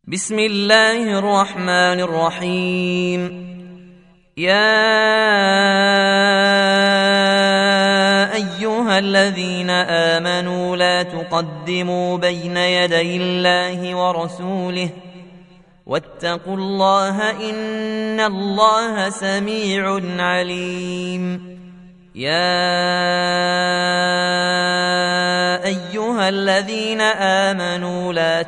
بسم الله الرحمن الرحيم. يا أيها الذين آمنوا لا تقدموا بين يدي الله ورسوله واتقوا الله إن الله سميع عليم. يا أيها الذين آمنوا لا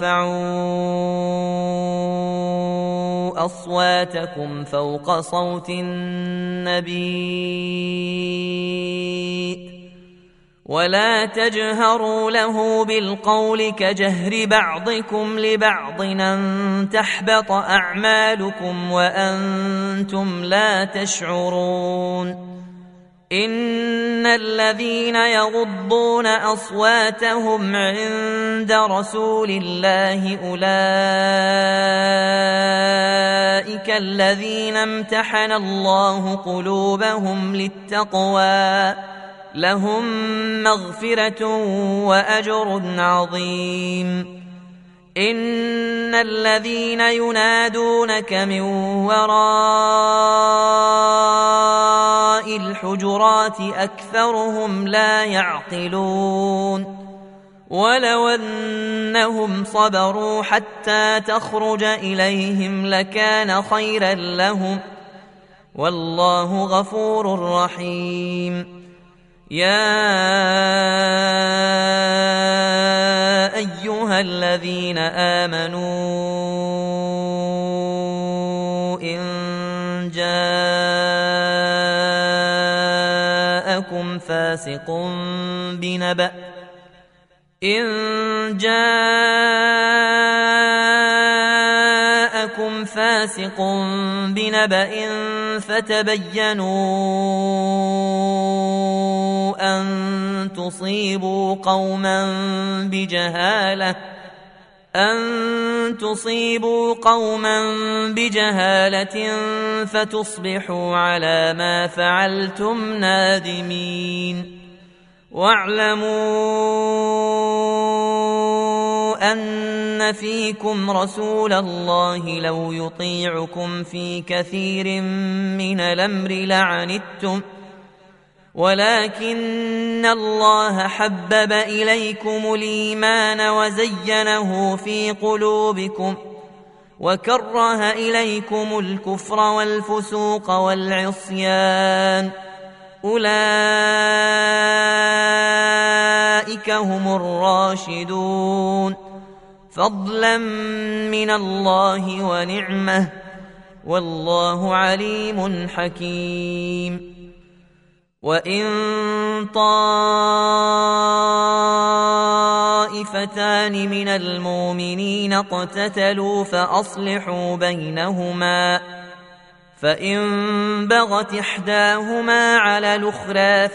ترفعوا أصواتكم فوق صوت النبي ولا تجهروا له بالقول كجهر بعضكم لبعض أن تحبط أعمالكم وأنتم لا تشعرون. إن الذين يغضون أصواتهم عند رسول الله أولئك الذين امتحن الله قلوبهم للتقوى لهم مغفرة وأجر عظيم. إن الذين ينادونك من وراء الحجرات أكثرهم لا يعقلون. ولو أنهم صبروا حتى تخرج إليهم لكان خيرا لهم والله غفور رحيم. يا أيها الذين آمنوا إن جاءكم فاسق بنبأ فتبينوا أن تصيبوا قوما بجهالة فتصبحوا على ما فعلتم نادمين. واعلموا أن فيكم رسول الله لو يطيعكم في كثير من الأمر لعنتم ولكن الله حبب إليكم الإيمان وزينه في قلوبكم وكره إليكم الكفر والفسوق والعصيان أولئك هم الراشدون فضلا من الله ونعمة والله عليم حكيم. وإن طائفتان من المؤمنين اقتتلوا فأصلحوا بينهما فإن بغت إحداهما على الأخرى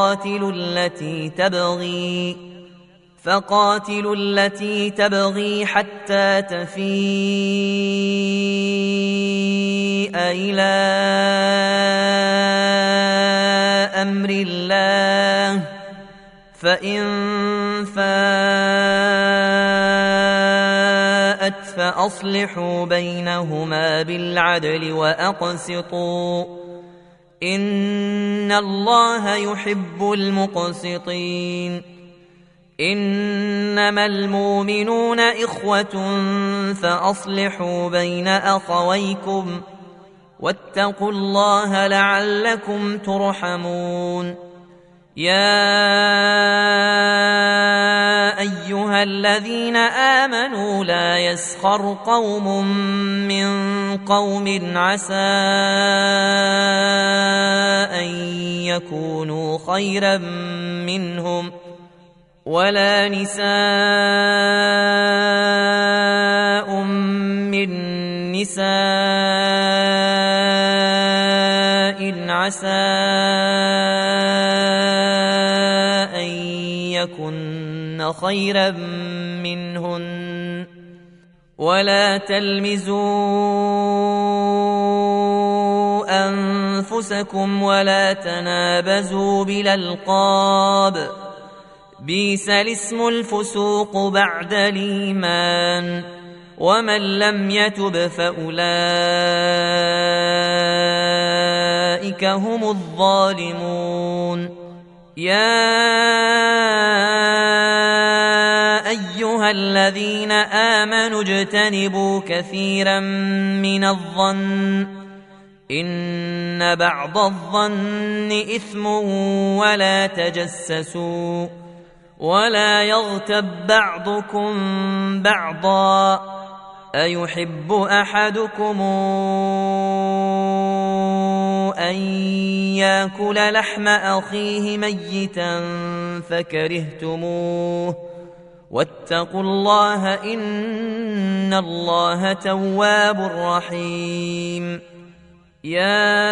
فقاتلوا التي تبغي حتى تفيء إلى أمر الله فإن فاءت فأصلحوا بينهما بالعدل وأقسطوا إن الله يحب المقسطين. إنما المؤمنون إخوة فأصلحوا بين أخويكم واتقوا الله لعلكم ترحمون. يا أيها الذين آمنوا لا يسخر قوم من قوم عسى أن يكونوا خيرا منهم ولا نساء من نساء عسى أن يكن خيرا منهن ولا تلمزوا أنفسكم ولا تنابزوا بالألقاب بئس الاسم الفسوق بعد الإيمان ومن لم يتب فأولئك هم الظالمون يا أيها الذين آمنوا اجتنبوا كثيرا من الظن إن بعض الظن إثم ولا تجسسوا ولا يغتب بعضكم بعضا أيحب أحدكم أن يأكل لحم أخيه ميتا فكرهتموه واتقوا الله إن الله تواب رحيم يا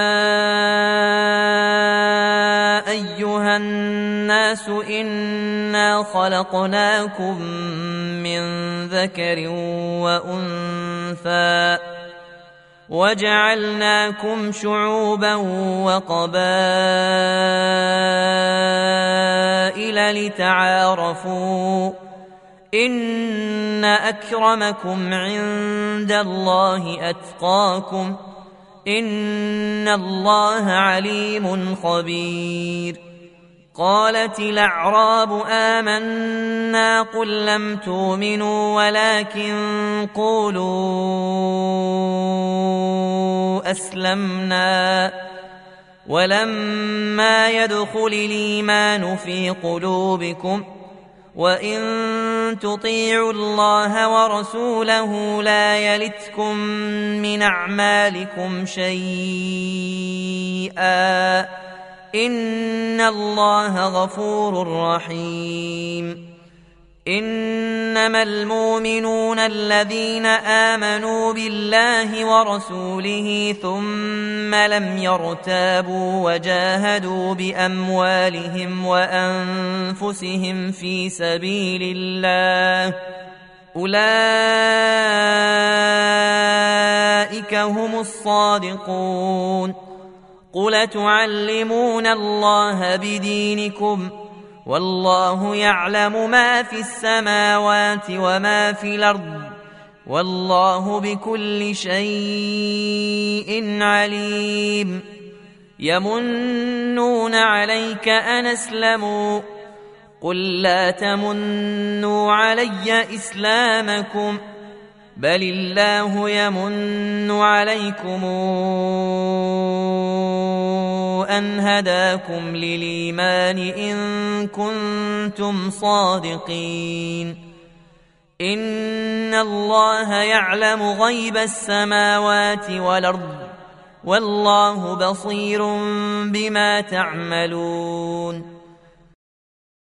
أيها الناس إنا خلقناكم من ذكر وأنثى وجعلناكم شعوبا وقبائل لتعارفوا إن أكرمكم عند الله أتقاكم إن الله عليم خبير قالت الأعراب آمنا قل لم تؤمنوا ولكن قولوا أسلمنا ولما يدخل الإيمان في قلوبكم وإن تطيعوا الله ورسوله لا يلتكم من أعمالكم شيئا إن الله غفور رحيم إنما المؤمنون الذين آمنوا بالله ورسوله ثم لم يرتابوا وجاهدوا بأموالهم وأنفسهم في سبيل الله أولئك هم الصادقون قل تعلمون الله بدينكم والله يعلم ما في السماوات وما في الأرض والله بكل شيء عليم يمنون عليك أن أسلموا قل لا تمنوا علي إسلامكم بل الله يمن عليكم أن هداكم للإيمان إن كنتم صادقين إن الله يعلم غيب السماوات والأرض والله بصير بما تعملون